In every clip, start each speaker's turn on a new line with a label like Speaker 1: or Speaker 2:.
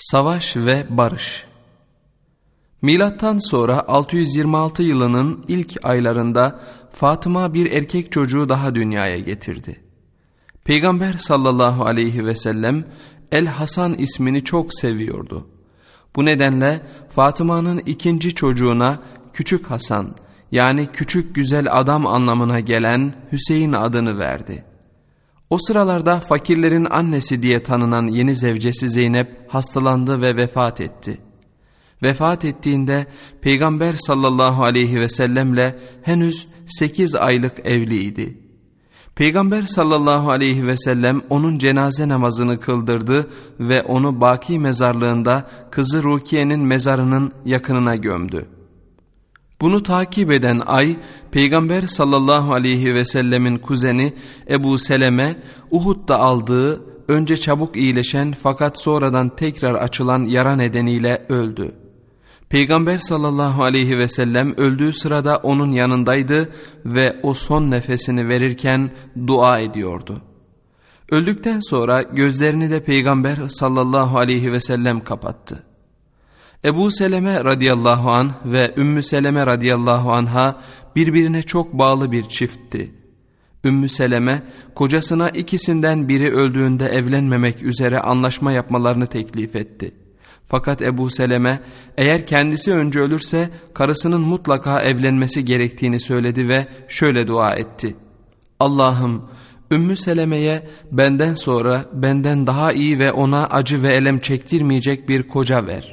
Speaker 1: Savaş ve Barış. Milattan sonra 626 yılının ilk aylarında Fatıma bir erkek çocuğu daha dünyaya getirdi. Peygamber sallallahu aleyhi ve sellem El Hasan ismini çok seviyordu. Bu nedenle Fatıma'nın ikinci çocuğuna Küçük Hasan, yani küçük güzel adam anlamına gelen Hüseyin adını verdi. O sıralarda fakirlerin annesi diye tanınan yeni zevcesi Zeynep hastalandı ve vefat etti. Vefat ettiğinde Peygamber sallallahu aleyhi ve sellemle henüz 8 aylık evliydi. Peygamber sallallahu aleyhi ve sellem onun cenaze namazını kıldırdı ve onu Baki mezarlığında kızı Rukiye'nin mezarının yakınına gömdü. Bunu takip eden ay, Peygamber sallallahu aleyhi ve sellemin kuzeni Ebu Seleme, Uhud'da aldığı, önce çabuk iyileşen fakat sonradan tekrar açılan yara nedeniyle öldü. Peygamber sallallahu aleyhi ve sellem öldüğü sırada onun yanındaydı ve o son nefesini verirken dua ediyordu. Öldükten sonra gözlerini de Peygamber sallallahu aleyhi ve sellem kapattı. Ebu Seleme radıyallahu anh ve Ümmü Seleme radıyallahu anha birbirine çok bağlı bir çiftti. Ümmü Seleme kocasına ikisinden biri öldüğünde evlenmemek üzere anlaşma yapmalarını teklif etti. Fakat Ebu Seleme eğer kendisi önce ölürse karısının mutlaka evlenmesi gerektiğini söyledi ve şöyle dua etti: Allah'ım, Ümmü Seleme'ye benden sonra benden daha iyi ve ona acı ve elem çektirmeyecek bir koca ver.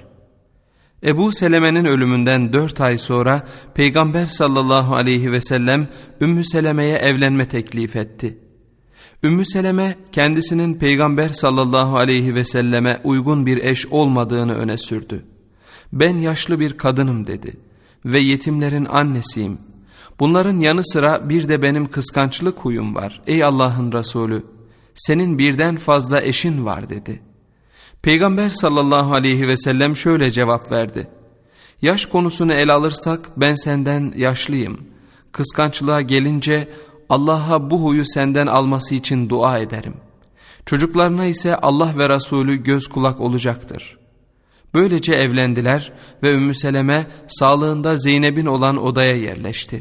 Speaker 1: Ebu Seleme'nin ölümünden 4 ay sonra Peygamber sallallahu aleyhi ve sellem Ümmü Seleme'ye evlenme teklif etti. Ümmü Seleme kendisinin Peygamber sallallahu aleyhi ve selleme uygun bir eş olmadığını öne sürdü. Ben yaşlı bir kadınım dedi ve yetimlerin annesiyim. Bunların yanı sıra bir de benim kıskançlık huyum var. Ey Allah'ın Resulü, senin birden fazla eşin var dedi. Peygamber sallallahu aleyhi ve sellem şöyle cevap verdi: Yaş konusunu ele alırsak ben senden yaşlıyım. Kıskançlığa gelince Allah'a bu huyu senden alması için dua ederim. Çocuklarına ise Allah ve Resulü göz kulak olacaktır. Böylece evlendiler ve Ümmü Seleme sağlığında Zeynep'in olan odaya yerleşti.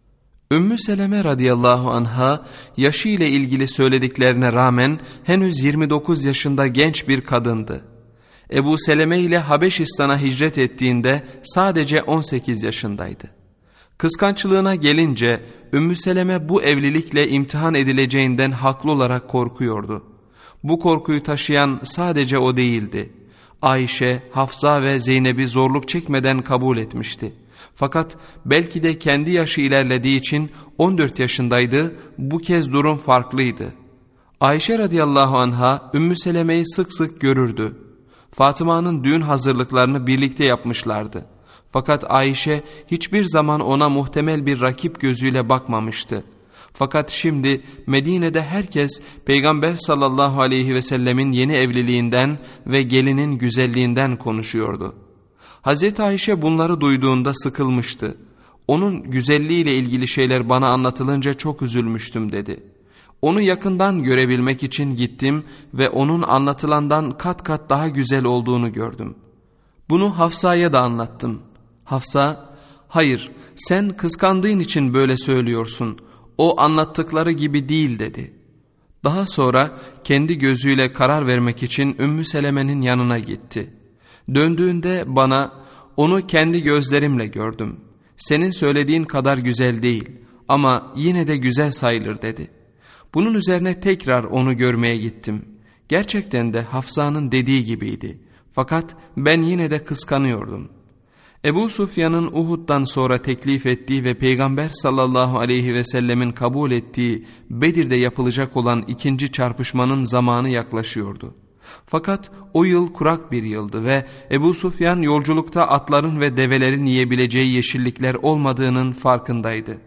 Speaker 1: Ümmü Seleme radıyallahu anha yaşı ile ilgili söylediklerine rağmen henüz 29 yaşında genç bir kadındı. Ebu Seleme ile Habeşistan'a hicret ettiğinde sadece 18 yaşındaydı. Kıskançlığına gelince Ümmü Seleme bu evlilikle imtihan edileceğinden haklı olarak korkuyordu. Bu korkuyu taşıyan sadece o değildi. Ayşe, Hafsa ve Zeynep'i zorluk çekmeden kabul etmişti. Fakat belki de kendi yaşı ilerlediği için 14 yaşındaydı, bu kez durum farklıydı. Ayşe radıyallahu anha Ümmü Seleme'yi sık sık görürdü. Fatıma'nın düğün hazırlıklarını birlikte yapmışlardı. Fakat Ayşe hiçbir zaman ona muhtemel bir rakip gözüyle bakmamıştı. Fakat şimdi Medine'de herkes Peygamber sallallahu aleyhi ve sellemin yeni evliliğinden ve gelinin güzelliğinden konuşuyordu. Hazreti Ayşe bunları duyduğunda sıkılmıştı. Onun güzelliğiyle ilgili şeyler bana anlatılınca çok üzülmüştüm dedi. Onu yakından görebilmek için gittim ve onun anlatılandan kat kat daha güzel olduğunu gördüm. Bunu Hafsa'ya da anlattım. Hafsa, hayır sen kıskandığın için böyle söylüyorsun. O anlattıkları gibi değil dedi. Daha sonra kendi gözüyle karar vermek için Ümmü Seleme'nin yanına gitti. Döndüğünde bana onu kendi gözlerimle gördüm. Senin söylediğin kadar güzel değil ama yine de güzel sayılır dedi. Bunun üzerine tekrar onu görmeye gittim. Gerçekten de Hafsa'nın dediği gibiydi. Fakat ben yine de kıskanıyordum. Ebu Sufyan'ın Uhud'dan sonra teklif ettiği ve Peygamber sallallahu aleyhi ve sellemin kabul ettiği Bedir'de yapılacak olan ikinci çarpışmanın zamanı yaklaşıyordu. Fakat o yıl kurak bir yıldı ve Ebu Sufyan yolculukta atların ve develerin yiyebileceği yeşillikler olmadığının farkındaydı.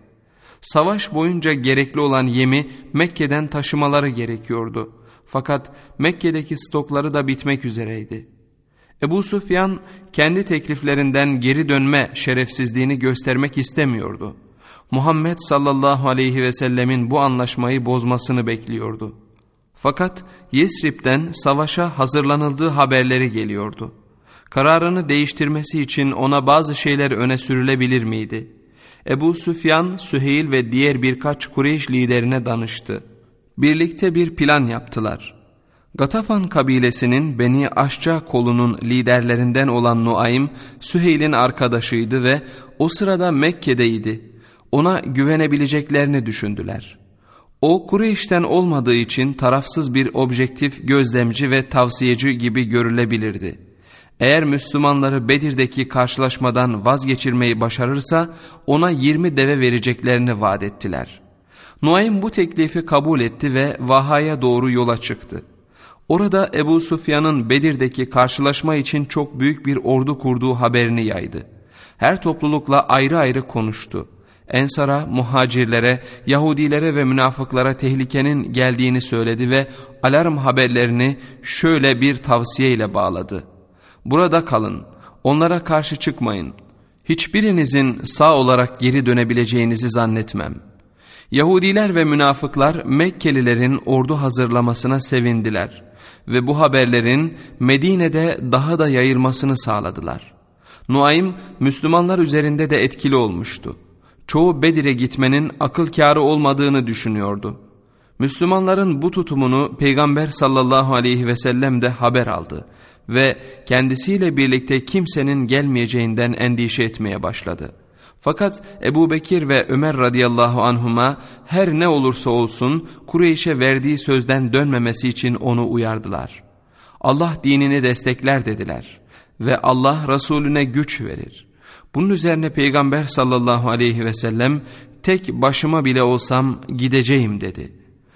Speaker 1: Savaş boyunca gerekli olan yemi Mekke'den taşımaları gerekiyordu. Fakat Mekke'deki stokları da bitmek üzereydi. Ebu Sufyan kendi tekliflerinden geri dönme şerefsizliğini göstermek istemiyordu. Muhammed sallallahu aleyhi ve sellemin bu anlaşmayı bozmasını bekliyordu. Fakat Yesrib'den savaşa hazırlanıldığı haberleri geliyordu. Kararını değiştirmesi için ona bazı şeyler öne sürülebilir miydi? Ebu Süfyan, Süheyl ve diğer birkaç Kureyş liderine danıştı. Birlikte bir plan yaptılar. Gatafan kabilesinin Beni Aşca kolunun liderlerinden olan Nuaym, Süheyl'in arkadaşıydı ve o sırada Mekke'deydi. Ona güvenebileceklerini düşündüler. O Kureyş'ten olmadığı için tarafsız bir objektif gözlemci ve tavsiyeci gibi görülebilirdi. Eğer Müslümanları Bedir'deki karşılaşmadan vazgeçirmeyi başarırsa ona 20 deve vereceklerini vaat ettiler. Nuaym bu teklifi kabul etti ve Vaha'ya doğru yola çıktı. Orada Ebu Süfyan'ın Bedir'deki karşılaşma için çok büyük bir ordu kurduğu haberini yaydı. Her toplulukla ayrı ayrı konuştu. Ensara, muhacirlere, Yahudilere ve münafıklara tehlikenin geldiğini söyledi ve alarm haberlerini şöyle bir tavsiyeyle bağladı. Burada kalın, onlara karşı çıkmayın. Hiçbirinizin sağ olarak geri dönebileceğinizi zannetmem. Yahudiler ve münafıklar Mekkelilerin ordu hazırlamasına sevindiler ve bu haberlerin Medine'de daha da yayılmasını sağladılar. Nuaym, Müslümanlar üzerinde de etkili olmuştu. Çoğu Bedir'e gitmenin akıl kârı olmadığını düşünüyordu. Müslümanların bu tutumunu Peygamber sallallahu aleyhi ve sellem de haber aldı ve kendisiyle birlikte kimsenin gelmeyeceğinden endişe etmeye başladı. Fakat Ebu Bekir ve Ömer radıyallahu anhuma her ne olursa olsun Kureyş'e verdiği sözden dönmemesi için onu uyardılar. Allah dinini destekler dediler ve Allah Resulüne güç verir. Bunun üzerine Peygamber sallallahu aleyhi ve sellem tek başıma bile olsam gideceğim dedi.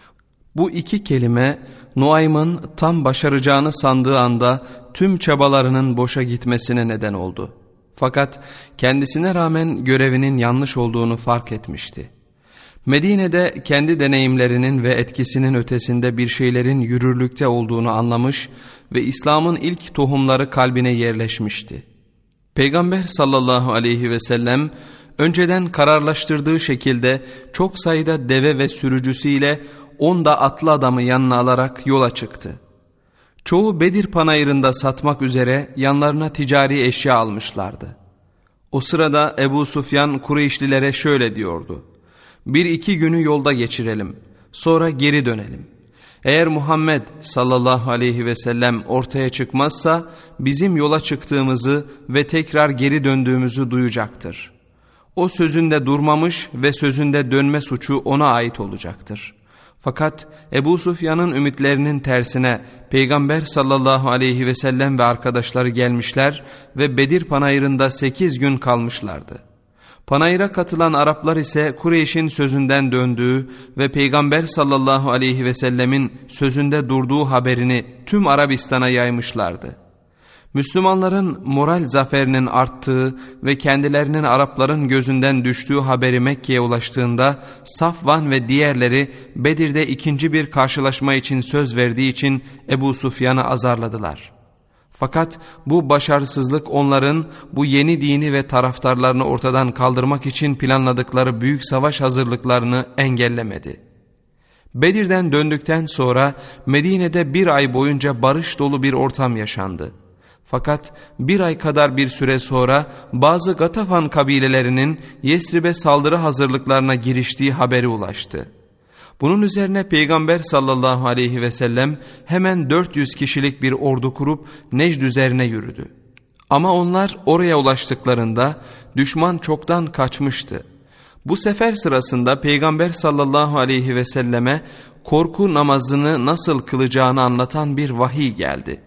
Speaker 1: Bu iki kelime Nuaym'ın tam başaracağını sandığı anda tüm çabalarının boşa gitmesine neden oldu. Fakat kendisine rağmen görevinin yanlış olduğunu fark etmişti. Medine'de kendi deneyimlerinin ve etkisinin ötesinde bir şeylerin yürürlükte olduğunu anlamış ve İslam'ın ilk tohumları kalbine yerleşmişti. Peygamber sallallahu aleyhi ve sellem önceden kararlaştırdığı şekilde çok sayıda deve ve sürücüsüyle 10 da atlı adamı yanına alarak yola çıktı. Çoğu Bedir panayırında satmak üzere yanlarına ticari eşya almışlardı. O sırada Ebu Süfyan Kureyşlilere şöyle diyordu: 1-2 günü yolda geçirelim, sonra geri dönelim. Eğer Muhammed sallallahu aleyhi ve sellem ortaya çıkmazsa bizim yola çıktığımızı ve tekrar geri döndüğümüzü duyacaktır. O sözünde durmamış ve sözünde dönme suçu ona ait olacaktır. Fakat Ebu Süfyan'ın ümitlerinin tersine Peygamber sallallahu aleyhi ve sellem ve arkadaşları gelmişler ve Bedir panayırında 8 gün kalmışlardı. Panayıra katılan Araplar ise Kureyş'in sözünden döndüğü ve Peygamber sallallahu aleyhi ve sellemin sözünde durduğu haberini tüm Arabistan'a yaymışlardı. Müslümanların moral zaferinin arttığı ve kendilerinin Arapların gözünden düştüğü haberi Mekke'ye ulaştığında Safvan ve diğerleri Bedir'de ikinci bir karşılaşma için söz verdiği için Ebu Süfyan'ı azarladılar. Fakat bu başarısızlık onların bu yeni dini ve taraftarlarını ortadan kaldırmak için planladıkları büyük savaş hazırlıklarını engellemedi. Bedir'den döndükten sonra Medine'de 1 ay boyunca barış dolu bir ortam yaşandı. Fakat 1 ay kadar bir süre sonra bazı Gatafan kabilelerinin Yesrib'e saldırı hazırlıklarına giriştiği haberi ulaştı. Bunun üzerine Peygamber sallallahu aleyhi ve sellem hemen 400 kişilik bir ordu kurup Necd üzerine yürüdü. Ama onlar oraya ulaştıklarında düşman çoktan kaçmıştı. Bu sefer sırasında Peygamber sallallahu aleyhi ve selleme korku namazını nasıl kılacağını anlatan bir vahiy geldi.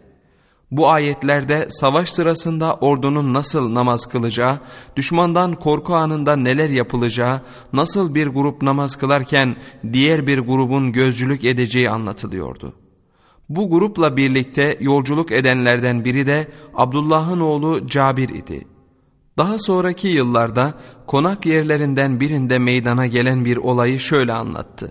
Speaker 1: Bu ayetlerde savaş sırasında ordunun nasıl namaz kılacağı, düşmandan korku anında neler yapılacağı, nasıl bir grup namaz kılarken diğer bir grubun gözcülük edeceği anlatılıyordu. Bu grupla birlikte yolculuk edenlerden biri de Abdullah'ın oğlu Cabir idi. Daha sonraki yıllarda konak yerlerinden birinde meydana gelen bir olayı şöyle anlattı.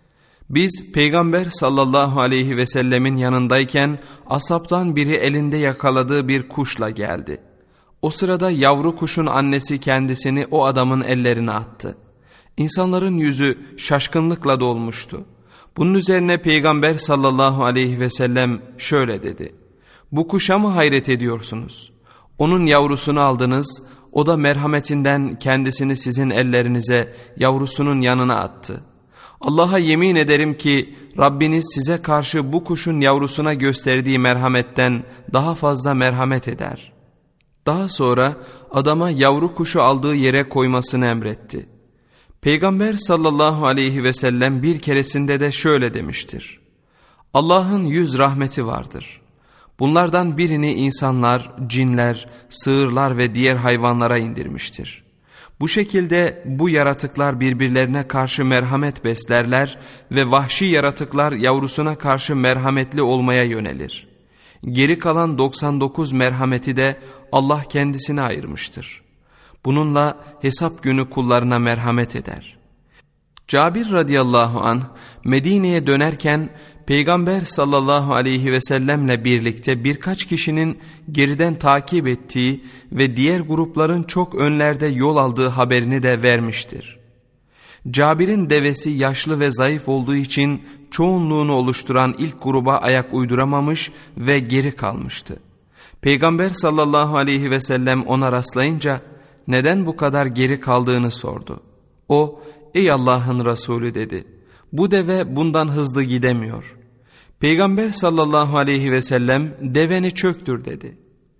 Speaker 1: Biz Peygamber sallallahu aleyhi ve sellemin yanındayken ashabtan biri elinde yakaladığı bir kuşla geldi. O sırada yavru kuşun annesi kendisini o adamın ellerine attı. İnsanların yüzü şaşkınlıkla dolmuştu. Bunun üzerine Peygamber sallallahu aleyhi ve sellem şöyle dedi: bu kuşa mı hayret ediyorsunuz? Onun yavrusunu aldınız, o da merhametinden kendisini sizin ellerinize, yavrusunun yanına attı. Allah'a yemin ederim ki Rabbiniz size karşı bu kuşun yavrusuna gösterdiği merhametten daha fazla merhamet eder. Daha sonra adama yavru kuşu aldığı yere koymasını emretti. Peygamber sallallahu aleyhi ve sellem bir keresinde de şöyle demiştir: Allah'ın 100 rahmeti vardır. Bunlardan birini insanlar, cinler, sığırlar ve diğer hayvanlara indirmiştir. Bu şekilde bu yaratıklar birbirlerine karşı merhamet beslerler ve vahşi yaratıklar yavrusuna karşı merhametli olmaya yönelir. Geri kalan 99 merhameti de Allah kendisine ayırmıştır. Bununla hesap günü kullarına merhamet eder. Cabir radıyallahu anh Medine'ye dönerken Peygamber sallallahu aleyhi ve sellemle birlikte birkaç kişinin geriden takip ettiği ve diğer grupların çok önlerde yol aldığı haberini de vermiştir. Cabir'in devesi yaşlı ve zayıf olduğu için çoğunluğunu oluşturan ilk gruba ayak uyduramamış ve geri kalmıştı. Peygamber sallallahu aleyhi ve sellem ona rastlayınca neden bu kadar geri kaldığını sordu. O, ey Allah'ın Resulü dedi, bu deve bundan hızlı gidemiyor. Peygamber sallallahu aleyhi ve sellem deveni çöktür dedi.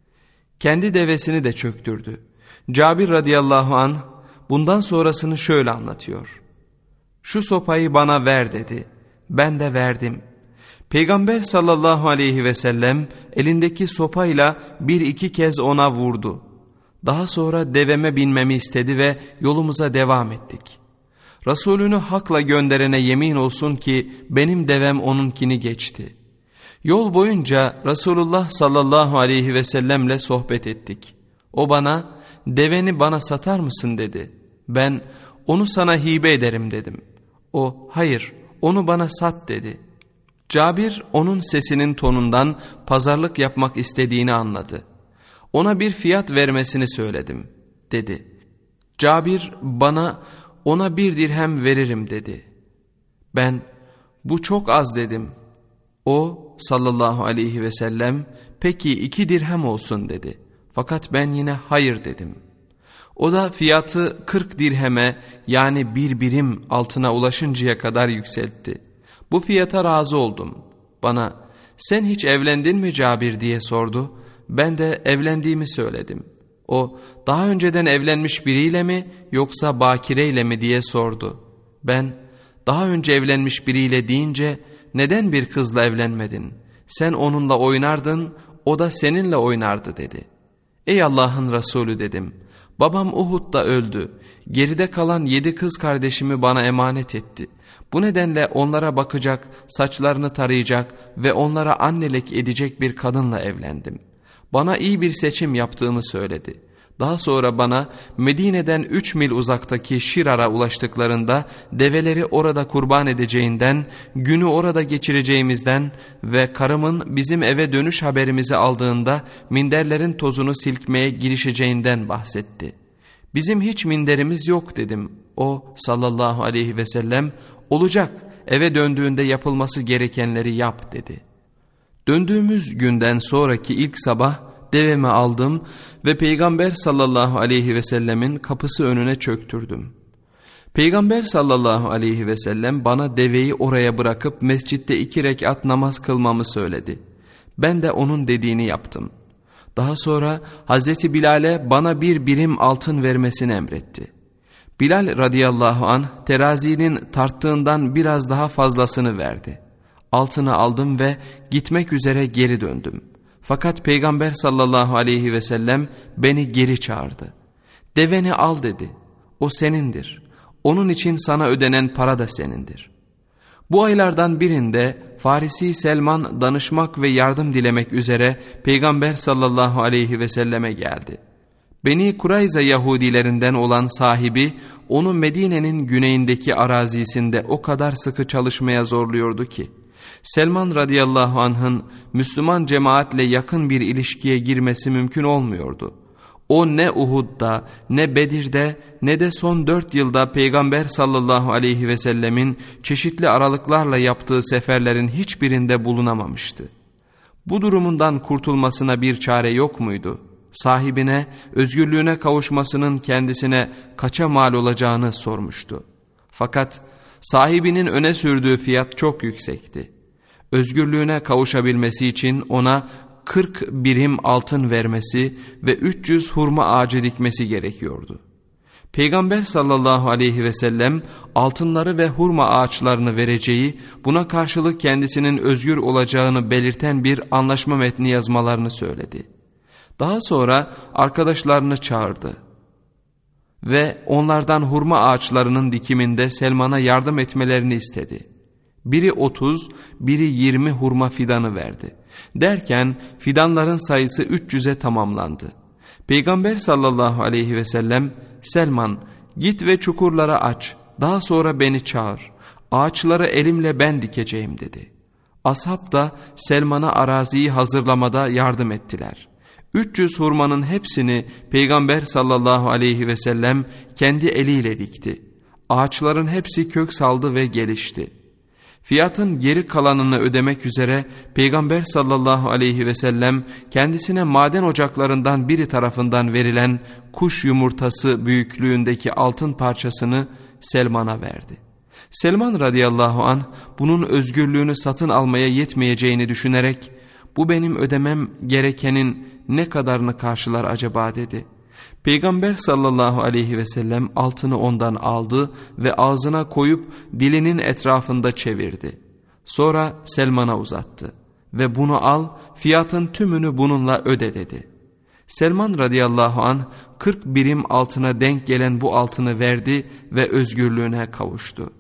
Speaker 1: Kendi devesini de çöktürdü. Cabir radıyallahu anh bundan sonrasını şöyle anlatıyor: şu sopayı bana ver dedi. Ben de verdim. Peygamber sallallahu aleyhi ve sellem elindeki sopayla bir iki kez ona vurdu. Daha sonra deveme binmemi istedi ve yolumuza devam ettik. Resulünü hakla gönderene yemin olsun ki benim devem onunkini geçti. Yol boyunca Resulullah sallallahu aleyhi ve sellemle sohbet ettik. O bana, deveni bana satar mısın dedi. Ben, onu sana hibe ederim dedim. O, hayır, onu bana sat dedi. Cabir onun sesinin tonundan pazarlık yapmak istediğini anladı. Ona bir fiyat vermesini söyledim dedi. Cabir bana, ona 1 dirhem veririm dedi. Ben, bu çok az dedim. O sallallahu aleyhi ve sellem, peki 2 dirhem olsun dedi. Fakat ben yine hayır dedim. O da fiyatı 40 dirheme yani 1 birim altına ulaşıncaya kadar yükseltti. Bu fiyata razı oldum. Bana, sen hiç evlendin mi Cabir diye sordu. Ben de evlendiğimi söyledim. O, daha önceden evlenmiş biriyle mi yoksa bakireyle mi diye sordu. Ben, daha önce evlenmiş biriyle deyince, neden bir kızla evlenmedin? Sen onunla oynardın, o da seninle oynardı dedi. Ey Allah'ın Resulü dedim. Babam Uhud'da öldü. Geride kalan 7 kız kardeşimi bana emanet etti. Bu nedenle onlara bakacak, saçlarını tarayacak ve onlara annelik edecek bir kadınla evlendim. Bana iyi bir seçim yaptığımı söyledi. Daha sonra bana Medine'den 3 mil uzaktaki Şirar'a ulaştıklarında develeri orada kurban edeceğinden, günü orada geçireceğimizden ve karımın bizim eve dönüş haberimizi aldığında minderlerin tozunu silkmeye girişeceğinden bahsetti. Bizim hiç minderimiz yok dedim. O sallallahu aleyhi ve sellem, olacak, eve döndüğünde yapılması gerekenleri yap dedi. Döndüğümüz günden sonraki ilk sabah devemi aldım ve Peygamber sallallahu aleyhi ve sellemin kapısı önüne çöktürdüm. Peygamber sallallahu aleyhi ve sellem bana deveyi oraya bırakıp mescitte 2 rekat namaz kılmamı söyledi. Ben de onun dediğini yaptım. Daha sonra Hazreti Bilal'e bana 1 birim altın vermesini emretti. Bilal radıyallahu anh terazinin tarttığından biraz daha fazlasını verdi. Altını aldım ve gitmek üzere geri döndüm. Fakat Peygamber sallallahu aleyhi ve sellem beni geri çağırdı. Deveni al dedi. O senindir. Onun için sana ödenen para da senindir. Bu aylardan birinde Farisi Selman danışmak ve yardım dilemek üzere Peygamber sallallahu aleyhi ve selleme geldi. Beni Kurayza Yahudilerinden olan sahibi onu Medine'nin güneyindeki arazisinde o kadar sıkı çalışmaya zorluyordu ki, Selman radıyallahu anh'ın Müslüman cemaatle yakın bir ilişkiye girmesi mümkün olmuyordu. O ne Uhud'da, ne Bedir'de, ne de son 4 yılda Peygamber sallallahu aleyhi ve sellemin çeşitli aralıklarla yaptığı seferlerin hiçbirinde bulunamamıştı. Bu durumundan kurtulmasına bir çare yok muydu? Sahibine özgürlüğüne kavuşmasının kendisine kaça mal olacağını sormuştu. Fakat sahibinin öne sürdüğü fiyat çok yüksekti. Özgürlüğüne kavuşabilmesi için ona 40 birim altın vermesi ve 300 hurma ağacı dikmesi gerekiyordu. Peygamber sallallahu aleyhi ve sellem altınları ve hurma ağaçlarını vereceği, buna karşılık kendisinin özgür olacağını belirten bir anlaşma metni yazmalarını söyledi. Daha sonra arkadaşlarını çağırdı ve onlardan hurma ağaçlarının dikiminde Selman'a yardım etmelerini istedi. Biri 30, biri 20 hurma fidanı verdi. Derken fidanların sayısı 300'e tamamlandı. Peygamber sallallahu aleyhi ve sellem, Selman git ve çukurlara aç, daha sonra beni çağır, ağaçları elimle ben dikeceğim dedi. Ashab da Selman'a araziyi hazırlamada yardım ettiler. 300 hurmanın hepsini Peygamber sallallahu aleyhi ve sellem kendi eliyle dikti. Ağaçların hepsi kök saldı ve gelişti. Fiyatın geri kalanını ödemek üzere Peygamber sallallahu aleyhi ve sellem kendisine maden ocaklarından biri tarafından verilen kuş yumurtası büyüklüğündeki altın parçasını Selman'a verdi. Selman radıyallahu anh bunun özgürlüğünü satın almaya yetmeyeceğini düşünerek bu benim ödemem gerekenin ne kadarını karşılar acaba dedi. Peygamber sallallahu aleyhi ve sellem altını ondan aldı ve ağzına koyup dilinin etrafında çevirdi. Sonra Selman'a uzattı ve bunu al, fiyatın tümünü bununla öde dedi. Selman radıyallahu anh 40 birim altına denk gelen bu altını verdi ve özgürlüğüne kavuştu.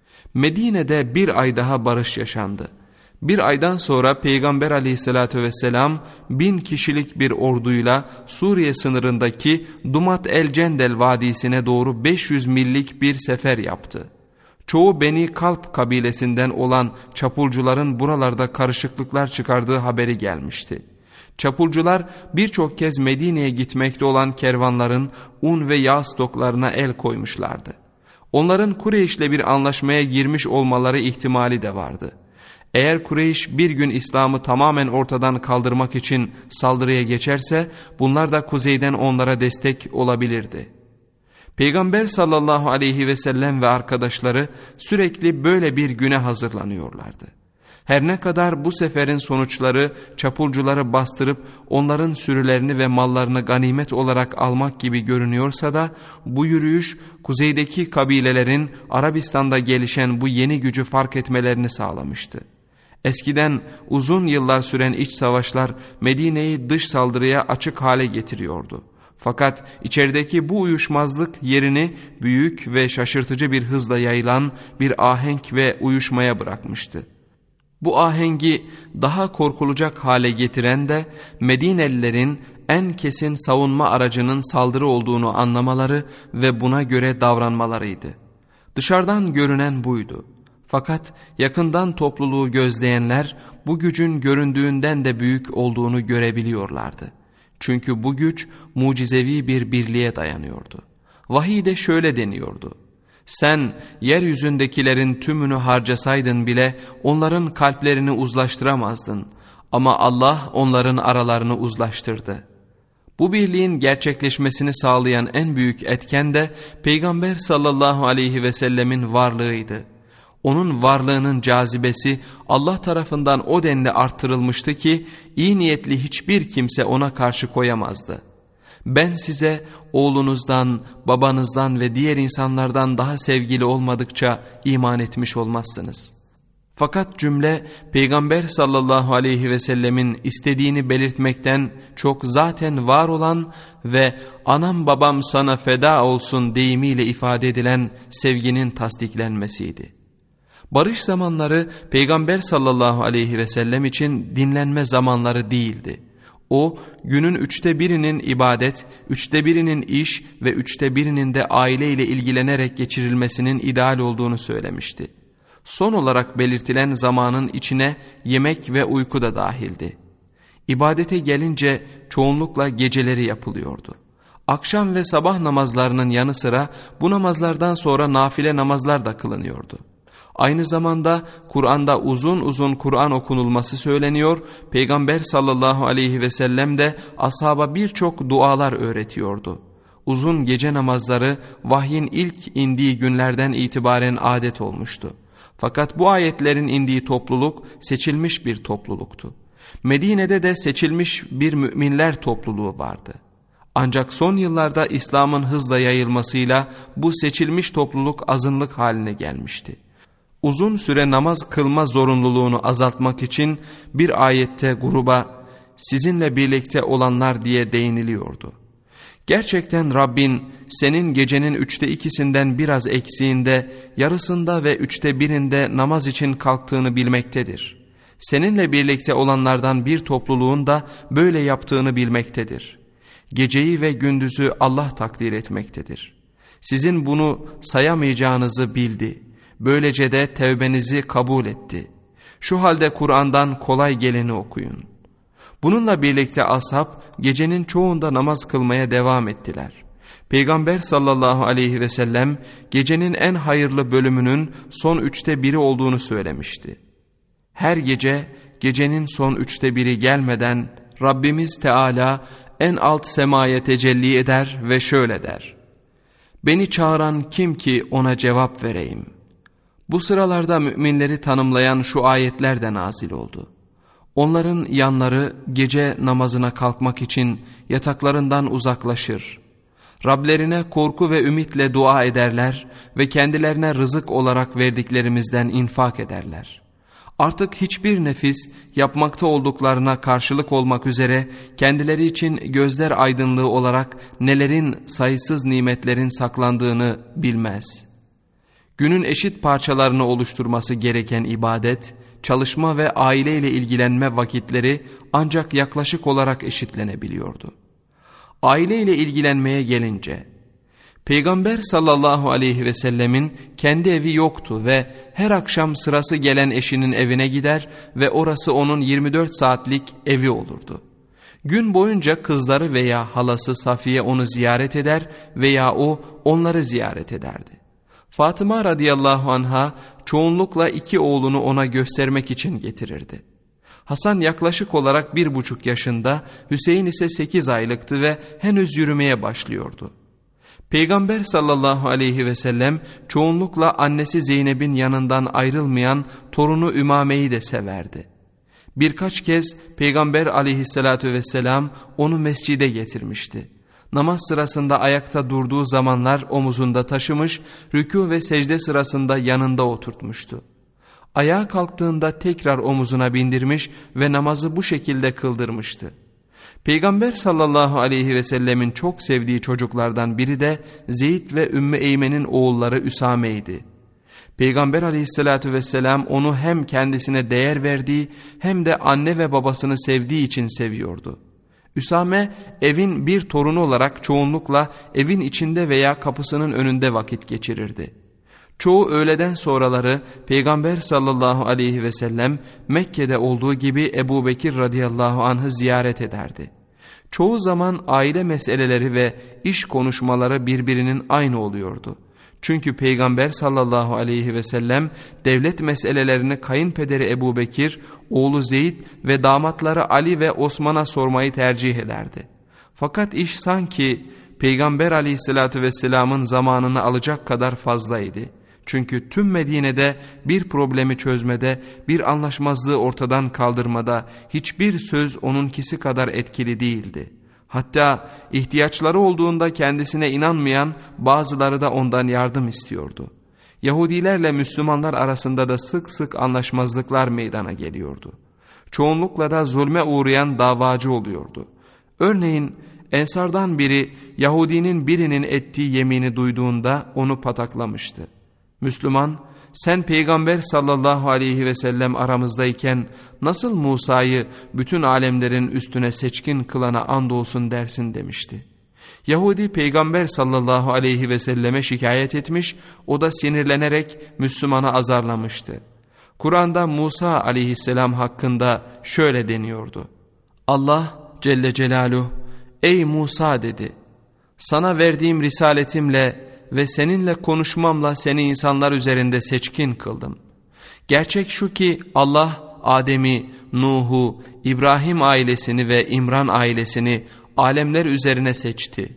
Speaker 1: Medine'de bir ay daha barış yaşandı. Bir aydan sonra Peygamber aleyhissalatü vesselam 1000 kişilik bir orduyla Suriye sınırındaki Dumat el-Cendel vadisine doğru 500 millik bir sefer yaptı. Çoğu Beni Kalp kabilesinden olan çapulcuların buralarda karışıklıklar çıkardığı haberi gelmişti. Çapulcular birçok kez Medine'ye gitmekte olan kervanların un ve yağ stoklarına el koymuşlardı. Onların Kureyş'le bir anlaşmaya girmiş olmaları ihtimali de vardı. Eğer Kureyş bir gün İslam'ı tamamen ortadan kaldırmak için saldırıya geçerse bunlar da kuzeyden onlara destek olabilirdi. Peygamber sallallahu aleyhi ve sellem ve arkadaşları sürekli böyle bir güne hazırlanıyorlardı. Her ne kadar bu seferin sonuçları çapulcuları bastırıp onların sürülerini ve mallarını ganimet olarak almak gibi görünüyorsa da bu yürüyüş kuzeydeki kabilelerin Arabistan'da gelişen bu yeni gücü fark etmelerini sağlamıştı. Eskiden uzun yıllar süren iç savaşlar Medine'yi dış saldırıya açık hale getiriyordu. Fakat içerideki bu uyuşmazlık yerini büyük ve şaşırtıcı bir hızla yayılan bir ahenk ve uyuşmaya bırakmıştı. Bu ahengi daha korkulacak hale getiren de Medinelilerin en kesin savunma aracının saldırı olduğunu anlamaları ve buna göre davranmalarıydı. Dışarıdan görünen buydu. Fakat yakından topluluğu gözleyenler bu gücün göründüğünden de büyük olduğunu görebiliyorlardı. Çünkü bu güç mucizevi bir birliğe dayanıyordu. Vahiyde şöyle deniyordu: sen yeryüzündekilerin tümünü harcasaydın bile onların kalplerini uzlaştıramazdın. Ama Allah onların aralarını uzlaştırdı. Bu birliğin gerçekleşmesini sağlayan en büyük etken de Peygamber sallallahu aleyhi ve sellemin varlığıydı. Onun varlığının cazibesi Allah tarafından o denli arttırılmıştı ki iyi niyetli hiçbir kimse ona karşı koyamazdı. Ben size oğlunuzdan, babanızdan ve diğer insanlardan daha sevgili olmadıkça iman etmiş olmazsınız. Fakat cümle Peygamber sallallahu aleyhi ve sellemin istediğini belirtmekten çok zaten var olan ve anam babam sana feda olsun deyimiyle ifade edilen sevginin tasdiklenmesiydi. Barış zamanları Peygamber sallallahu aleyhi ve sellem için dinlenme zamanları değildi. O günün 1/3'inin ibadet, 1/3'inin iş ve 1/3'inin de aileyle ilgilenerek geçirilmesinin ideal olduğunu söylemişti. Son olarak belirtilen zamanın içine yemek ve uyku da dahildi. İbadete gelince çoğunlukla geceleri yapılıyordu. Akşam ve sabah namazlarının yanı sıra bu namazlardan sonra nafile namazlar da kılınıyordu. Aynı zamanda Kur'an'da uzun uzun Kur'an okunulması söyleniyor, Peygamber sallallahu aleyhi ve sellem de ashaba birçok dualar öğretiyordu. Uzun gece namazları vahyin ilk indiği günlerden itibaren adet olmuştu. Fakat bu ayetlerin indiği topluluk seçilmiş bir topluluktu. Medine'de de seçilmiş bir müminler topluluğu vardı. Ancak son yıllarda İslam'ın hızla yayılmasıyla bu seçilmiş topluluk azınlık haline gelmişti. Uzun süre namaz kılma zorunluluğunu azaltmak için bir ayette gruba sizinle birlikte olanlar diye değiniliyordu. Gerçekten Rabbin senin gecenin 2/3'ünden biraz eksiğinde, yarısında ve 1/3'ünde namaz için kalktığını bilmektedir. Seninle birlikte olanlardan bir topluluğun da böyle yaptığını bilmektedir. Geceyi ve gündüzü Allah takdir etmektedir. Sizin bunu sayamayacağınızı bildi. Böylece de tevbenizi kabul etti. Şu halde Kur'an'dan kolay geleni okuyun. Bununla birlikte ashab gecenin çoğunda namaz kılmaya devam ettiler. Peygamber sallallahu aleyhi ve sellem gecenin en hayırlı bölümünün son 1/3 olduğunu söylemişti. Her gece gecenin son 1/3 gelmeden Rabbimiz Teala en alt semaya tecelli eder ve şöyle der: beni çağıran kim ki ona cevap vereyim. Bu sıralarda müminleri tanımlayan şu ayetler de nazil oldu. Onların yanları gece namazına kalkmak için yataklarından uzaklaşır. Rablerine korku ve ümitle dua ederler ve kendilerine rızık olarak verdiklerimizden infak ederler. Artık hiçbir nefis yapmakta olduklarına karşılık olmak üzere kendileri için gözler aydınlığı olarak nelerin sayısız nimetlerin saklandığını bilmez. Günün eşit parçalarını oluşturması gereken ibadet, çalışma ve aileyle ilgilenme vakitleri ancak yaklaşık olarak eşitlenebiliyordu. Aileyle ilgilenmeye gelince, Peygamber sallallahu aleyhi ve sellemin kendi evi yoktu ve her akşam sırası gelen eşinin evine gider ve orası onun 24 saatlik evi olurdu. Gün boyunca kızları veya halası Safiye onu ziyaret eder veya o onları ziyaret ederdi. Fatıma radıyallahu anha çoğunlukla 2 oğlunu ona göstermek için getirirdi. Hasan yaklaşık olarak 1,5 yaşında, Hüseyin ise 8 aylıktı ve henüz yürümeye başlıyordu. Peygamber sallallahu aleyhi ve sellem çoğunlukla annesi Zeynep'in yanından ayrılmayan torunu Ümame'yi de severdi. Birkaç kez Peygamber aleyhissalatü vesselam onu mescide getirmişti. Namaz sırasında ayakta durduğu zamanlar omuzunda taşımış, rükû ve secde sırasında yanında oturtmuştu. Ayağa kalktığında tekrar omuzuna bindirmiş ve namazı bu şekilde kıldırmıştı. Peygamber sallallahu aleyhi ve sellemin çok sevdiği çocuklardan biri de Zeyd ve Ümmü Eymen'in oğulları Üsame'ydi. Peygamber aleyhissalatü vesselam onu hem kendisine değer verdiği hem de anne ve babasını sevdiği için seviyordu. Üsame evin bir torunu olarak çoğunlukla evin içinde veya kapısının önünde vakit geçirirdi. Çoğu öğleden sonraları Peygamber sallallahu aleyhi ve sellem Mekke'de olduğu gibi Ebu Bekir radıyallahu anh'ı ziyaret ederdi. Çoğu zaman aile meseleleri ve iş konuşmaları birbirinin aynı oluyordu. Çünkü Peygamber sallallahu aleyhi ve sellem devlet meselelerini kayınpederi Ebu Bekir, oğlu Zeyd ve damatları Ali ve Osman'a sormayı tercih ederdi. Fakat iş sanki Peygamber aleyhissalatü vesselamın zamanını alacak kadar fazlaydı. Çünkü tüm Medine'de bir problemi çözmede, bir anlaşmazlığı ortadan kaldırmada hiçbir söz onunkisi kadar etkili değildi. Hatta ihtiyaçları olduğunda kendisine inanmayan bazıları da ondan yardım istiyordu. Yahudilerle Müslümanlar arasında da sık sık anlaşmazlıklar meydana geliyordu. Çoğunlukla da zulme uğrayan davacı oluyordu. Örneğin Ensardan biri Yahudinin birinin ettiği yemini duyduğunda onu pataklamıştı. Müslüman, sen Peygamber sallallahu aleyhi ve sellem aramızdayken nasıl Musa'yı bütün alemlerin üstüne seçkin kılana andolsun dersin demişti. Yahudi Peygamber sallallahu aleyhi ve selleme şikayet etmiş, o da sinirlenerek Müslümanı azarlamıştı. Kur'an'da Musa aleyhisselam hakkında şöyle deniyordu: Allah Celle Celaluhu, ey Musa dedi, Sana verdiğim risaletimle ve seninle konuşmamla seni insanlar üzerinde seçkin kıldım. Gerçek şu ki Allah Adem'i, Nuh'u, İbrahim ailesini ve İmran ailesini alemler üzerine seçti.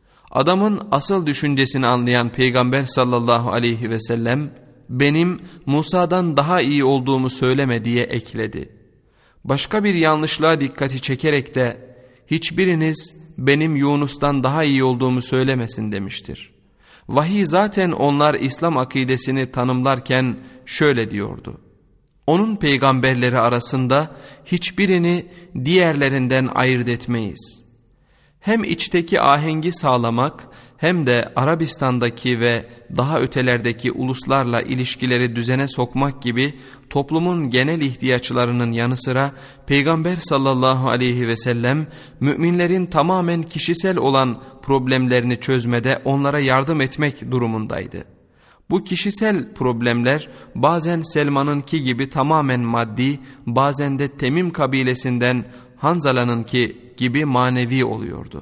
Speaker 1: Adamın asıl düşüncesini anlayan Peygamber sallallahu aleyhi ve sellem, benim Musa'dan daha iyi olduğumu söyleme diye ekledi. Başka bir yanlışlığa dikkati çekerek de, hiçbiriniz benim Yunus'tan daha iyi olduğumu söylemesin demiştir. Vahiy zaten onlar İslam akidesini tanımlarken şöyle diyordu: onun peygamberleri arasında hiçbirini diğerlerinden ayırt etmeyiz. Hem içteki ahengi sağlamak hem de Arabistan'daki ve daha ötelerdeki uluslarla ilişkileri düzene sokmak gibi toplumun genel ihtiyaçlarının yanı sıra Peygamber sallallahu aleyhi ve sellem müminlerin tamamen kişisel olan problemlerini çözmede onlara yardım etmek durumundaydı. Bu kişisel problemler bazen Selman'ınki gibi tamamen maddi, bazen de Temim kabilesinden Hanzala'nınki gibi manevi oluyordu.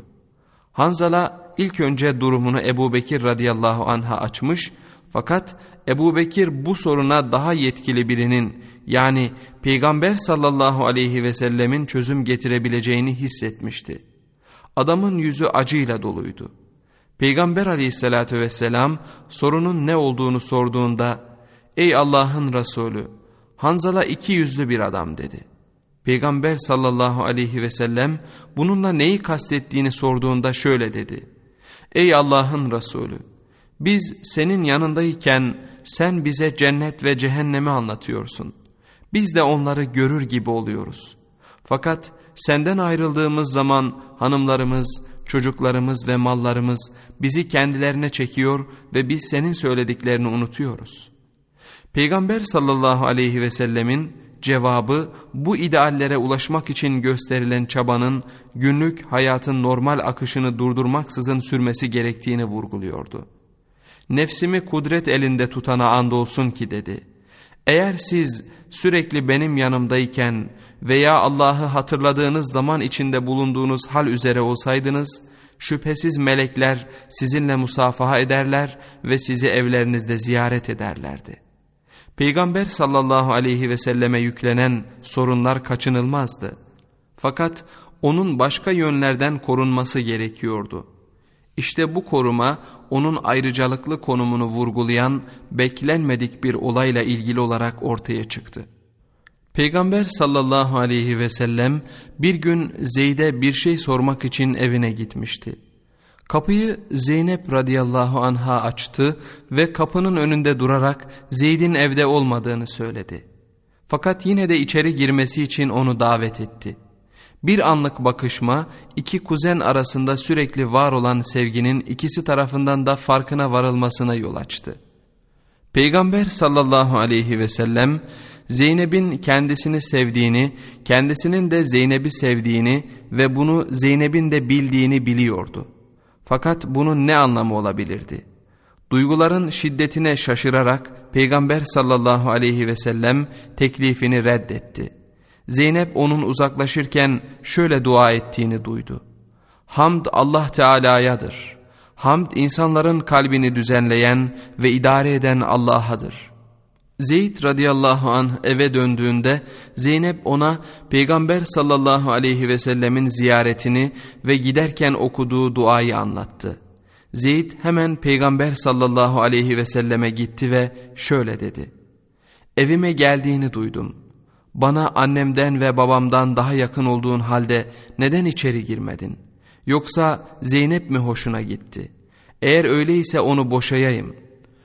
Speaker 1: Hanzala ilk önce durumunu Ebubekir radıyallahu anh'a açmış, fakat Ebubekir bu soruna daha yetkili birinin, yani Peygamber sallallahu aleyhi ve sellemin çözüm getirebileceğini hissetmişti. Adamın yüzü acıyla doluydu. Peygamber aleyhissalatü vesselam sorunun ne olduğunu sorduğunda, ''Ey Allah'ın Resulü, Hanzala iki yüzlü bir adam.'' dedi. Peygamber sallallahu aleyhi ve sellem bununla neyi kastettiğini sorduğunda şöyle dedi: ''Ey Allah'ın Resulü, biz senin yanındayken sen bize cennet ve cehennemi anlatıyorsun. Biz de onları görür gibi oluyoruz. Fakat senden ayrıldığımız zaman hanımlarımız, çocuklarımız ve mallarımız bizi kendilerine çekiyor ve biz senin söylediklerini unutuyoruz.'' Peygamber sallallahu aleyhi ve sellemin cevabı bu ideallere ulaşmak için gösterilen çabanın günlük hayatın normal akışını durdurmaksızın sürmesi gerektiğini vurguluyordu. ''Nefsimi kudret elinde tutana andolsun ki'' dedi. ''Eğer siz sürekli benim yanımdayken veya Allah'ı hatırladığınız zaman içinde bulunduğunuz hal üzere olsaydınız, şüphesiz melekler sizinle musafaha ederler ve sizi evlerinizde ziyaret ederlerdi.'' Peygamber sallallahu aleyhi ve selleme yüklenen sorunlar kaçınılmazdı. Fakat onun başka yönlerden korunması gerekiyordu. İşte bu koruma onun ayrıcalıklı konumunu vurgulayan beklenmedik bir olayla ilgili olarak ortaya çıktı. Peygamber sallallahu aleyhi ve sellem bir gün Zeyd'e bir şey sormak için evine gitmişti. Kapıyı Zeynep radıyallahu anha açtı ve kapının önünde durarak Zeyd'in evde olmadığını söyledi. Fakat yine de içeri girmesi için onu davet etti. Bir anlık bakışma iki kuzen arasında sürekli var olan sevginin ikisi tarafından da farkına varılmasına yol açtı. Peygamber sallallahu aleyhi ve sellem Zeynep'in kendisini sevdiğini, kendisinin de Zeynep'i sevdiğini ve bunu Zeynep'in de bildiğini biliyordu. Fakat bunun ne anlamı olabilirdi? Duyguların şiddetine şaşırarak Peygamber sallallahu aleyhi ve sellem teklifini reddetti. Zeynep onun uzaklaşırken şöyle dua ettiğini duydu: ''Hamd Allah Teala'yadır. Hamd insanların kalbini düzenleyen ve idare eden Allah'adır.'' Zeyd radıyallahu anh eve döndüğünde Zeynep ona Peygamber sallallahu aleyhi ve sellemin ziyaretini ve giderken okuduğu duayı anlattı. Zeyd hemen Peygamber sallallahu aleyhi ve selleme gitti ve şöyle dedi: ''Evime geldiğini duydum. Bana annemden ve babamdan daha yakın olduğun halde neden içeri girmedin? Yoksa Zeynep mi hoşuna gitti? Eğer öyleyse onu boşayayım.''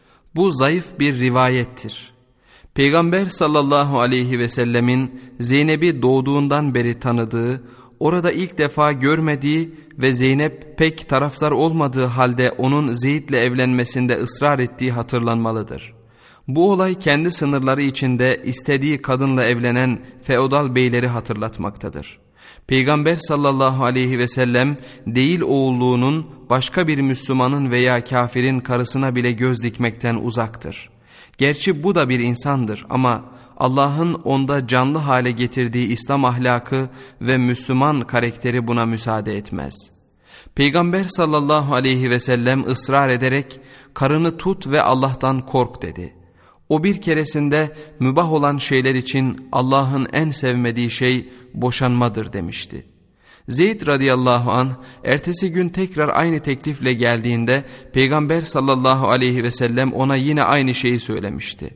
Speaker 1: Bu zayıf bir rivayettir. Peygamber sallallahu aleyhi ve sellemin Zeynep'i doğduğundan beri tanıdığı, orada ilk defa görmediği ve Zeynep pek taraftar olmadığı halde onun Zeyd'le evlenmesinde ısrar ettiği hatırlanmalıdır. Bu olay kendi sınırları içinde istediği kadınla evlenen feodal beyleri hatırlatmaktadır. Peygamber sallallahu aleyhi ve sellem değil oğulluğunun başka bir Müslümanın veya kafirin karısına bile göz dikmekten uzaktır. Gerçi bu da bir insandır ama Allah'ın onda canlı hale getirdiği İslam ahlakı ve Müslüman karakteri buna müsaade etmez. Peygamber sallallahu aleyhi ve sellem ısrar ederek karını tut ve Allah'tan kork dedi. O bir keresinde mübah olan şeyler için Allah'ın en sevmediği şey boşanmadır demişti. Zeyd radıyallahu anh ertesi gün tekrar aynı teklifle geldiğinde Peygamber sallallahu aleyhi ve sellem ona yine aynı şeyi söylemişti.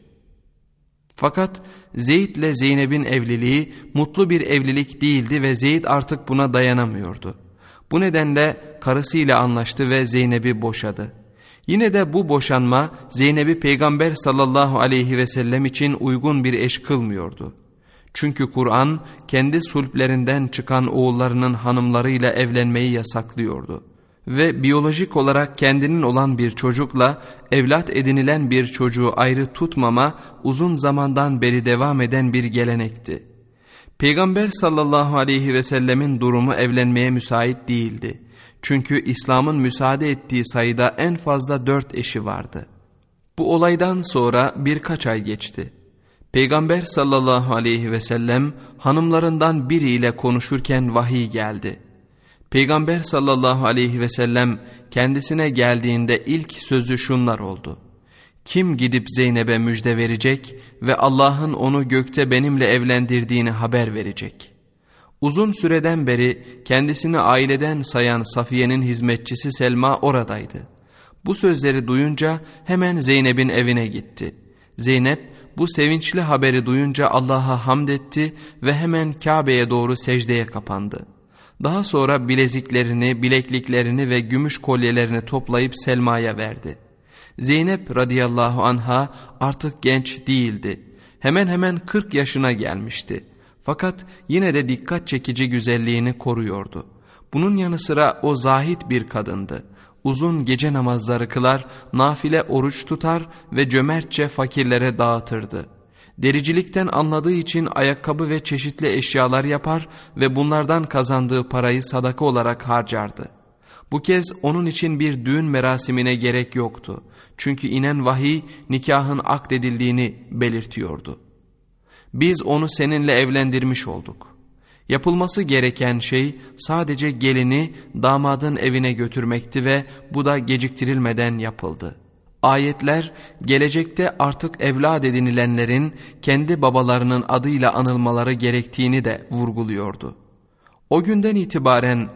Speaker 1: Fakat Zeyd ile Zeynep'in evliliği mutlu bir evlilik değildi ve Zeyd artık buna dayanamıyordu. Bu nedenle karısıyla anlaştı ve Zeynep'i boşadı. Yine de bu boşanma Zeynep'i Peygamber sallallahu aleyhi ve sellem için uygun bir eş kılmıyordu. Çünkü Kur'an kendi sulplerinden çıkan oğullarının hanımlarıyla evlenmeyi yasaklıyordu. Ve biyolojik olarak kendinin olan bir çocukla evlat edinilen bir çocuğu ayrı tutmama uzun zamandan beri devam eden bir gelenekti. Peygamber sallallahu aleyhi ve sellemin durumu evlenmeye müsait değildi. Çünkü İslam'ın müsaade ettiği sayıda en fazla 4 eşi vardı. Bu olaydan sonra birkaç ay geçti. Peygamber sallallahu aleyhi ve sellem hanımlarından biriyle konuşurken vahiy geldi. Peygamber sallallahu aleyhi ve sellem kendisine geldiğinde ilk sözü şunlar oldu: kim gidip Zeynep'e müjde verecek ve Allah'ın onu gökte benimle evlendirdiğini haber verecek? Uzun süreden beri kendisini aileden sayan Safiye'nin hizmetçisi Selma oradaydı. Bu sözleri duyunca hemen Zeynep'in evine gitti. Zeynep bu sevinçli haberi duyunca Allah'a hamd etti ve hemen Kabe'ye doğru secdeye kapandı. Daha sonra bileziklerini, bilekliklerini ve gümüş kolyelerini toplayıp Selma'ya verdi. Zeynep radıyallahu anha artık genç değildi. Hemen hemen 40 yaşına gelmişti. Fakat yine de dikkat çekici güzelliğini koruyordu. Bunun yanı sıra o zahit bir kadındı. Uzun gece namazları kılar, nafile oruç tutar ve cömertçe fakirlere dağıtırdı. Dericilikten anladığı için ayakkabı ve çeşitli eşyalar yapar ve bunlardan kazandığı parayı sadaka olarak harcardı. Bu kez onun için bir düğün merasimine gerek yoktu. Çünkü inen vahiy nikahın akdedildiğini belirtiyordu. Biz onu seninle evlendirmiş olduk. Yapılması gereken şey sadece gelini damadın evine götürmekti ve bu da geciktirilmeden yapıldı. Ayetler gelecekte artık evlat edinilenlerin kendi babalarının adıyla anılmaları gerektiğini de vurguluyordu. O günden itibaren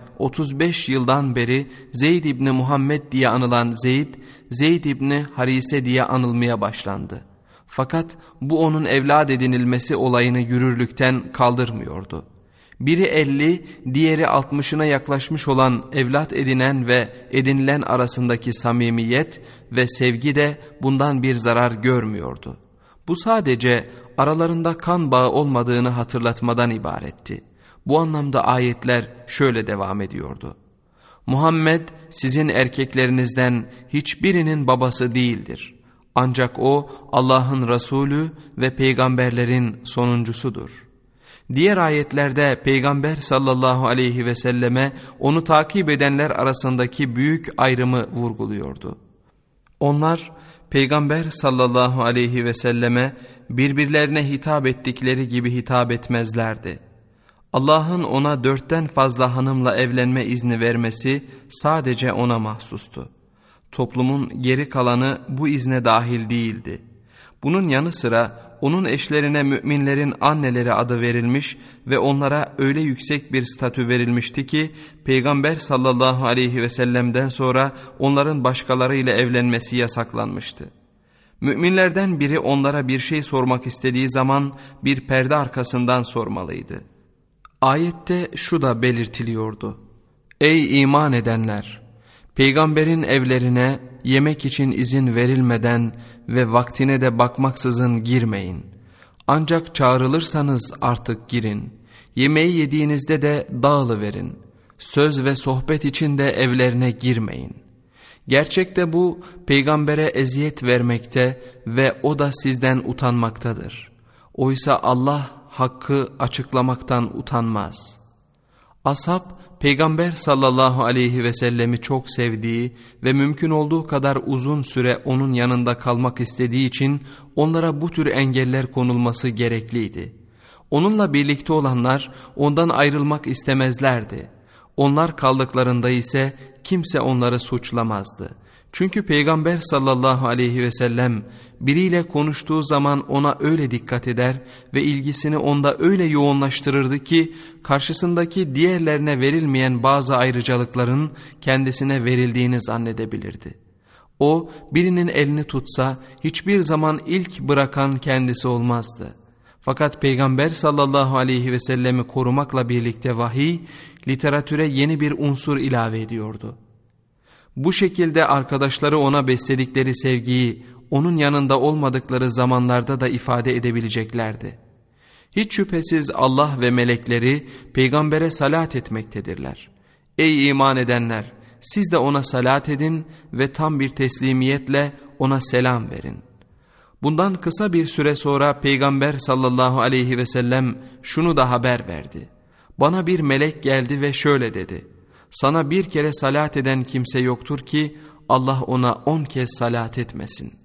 Speaker 1: 35 yıldan beri Zeyd İbni Muhammed diye anılan Zeyd, Zeyd İbni Harise diye anılmaya başlandı. Fakat bu onun evlat edinilmesi olayını yürürlükten kaldırmıyordu. Biri 50, diğeri 60'ına yaklaşmış olan evlat edinen ve edinilen arasındaki samimiyet ve sevgi de bundan bir zarar görmüyordu. Bu sadece aralarında kan bağı olmadığını hatırlatmadan ibaretti. Bu anlamda ayetler şöyle devam ediyordu: Muhammed sizin erkeklerinizden hiçbirinin babası değildir. Ancak o Allah'ın Resulü ve peygamberlerin sonuncusudur. Diğer ayetlerde Peygamber sallallahu aleyhi ve selleme onu takip edenler arasındaki büyük ayrımı vurguluyordu. Onlar Peygamber sallallahu aleyhi ve selleme birbirlerine hitap ettikleri gibi hitap etmezlerdi. Allah'ın ona 4'ten fazla hanımla evlenme izni vermesi sadece ona mahsustu. Toplumun geri kalanı bu izne dahil değildi. Bunun yanı sıra onun eşlerine müminlerin anneleri adı verilmiş ve onlara öyle yüksek bir statü verilmişti ki Peygamber sallallahu aleyhi ve sellem'den sonra onların başkalarıyla evlenmesi yasaklanmıştı. Müminlerden biri onlara bir şey sormak istediği zaman bir perde arkasından sormalıydı. Ayette şu da belirtiliyordu: Ey iman edenler! Peygamberin evlerine yemek için izin verilmeden ve vaktine de bakmaksızın girmeyin. Ancak çağrılırsanız artık girin. Yemeği yediğinizde de dağılıverin. Söz ve sohbet için de evlerine girmeyin. Gerçekte bu peygambere eziyet vermekte ve o da sizden utanmaktadır. Oysa Allah hakkı açıklamaktan utanmaz. Ashab, Peygamber sallallahu aleyhi ve sellemi çok sevdiği ve mümkün olduğu kadar uzun süre onun yanında kalmak istediği için onlara bu tür engeller konulması gerekliydi. Onunla birlikte olanlar ondan ayrılmak istemezlerdi. Onlar kaldıklarında ise kimse onları suçlamazdı. Çünkü Peygamber sallallahu aleyhi ve sellem biriyle konuştuğu zaman ona öyle dikkat eder ve ilgisini onda öyle yoğunlaştırırdı ki karşısındaki diğerlerine verilmeyen bazı ayrıcalıkların kendisine verildiğini zannedebilirdi. O birinin elini tutsa hiçbir zaman ilk bırakan kendisi olmazdı. Fakat Peygamber sallallahu aleyhi ve sellemi korumakla birlikte vahiy literatüre yeni bir unsur ilave ediyordu. Bu şekilde arkadaşları ona besledikleri sevgiyi onun yanında olmadıkları zamanlarda da ifade edebileceklerdi. Hiç şüphesiz Allah ve melekleri peygambere salat etmektedirler. Ey iman edenler! Siz de ona salat edin ve tam bir teslimiyetle ona selam verin. Bundan kısa bir süre sonra Peygamber sallallahu aleyhi ve sellem şunu da haber verdi. Bana bir melek geldi ve şöyle dedi. Sana bir kere salat eden kimse yoktur ki Allah ona 10 kez salat etmesin.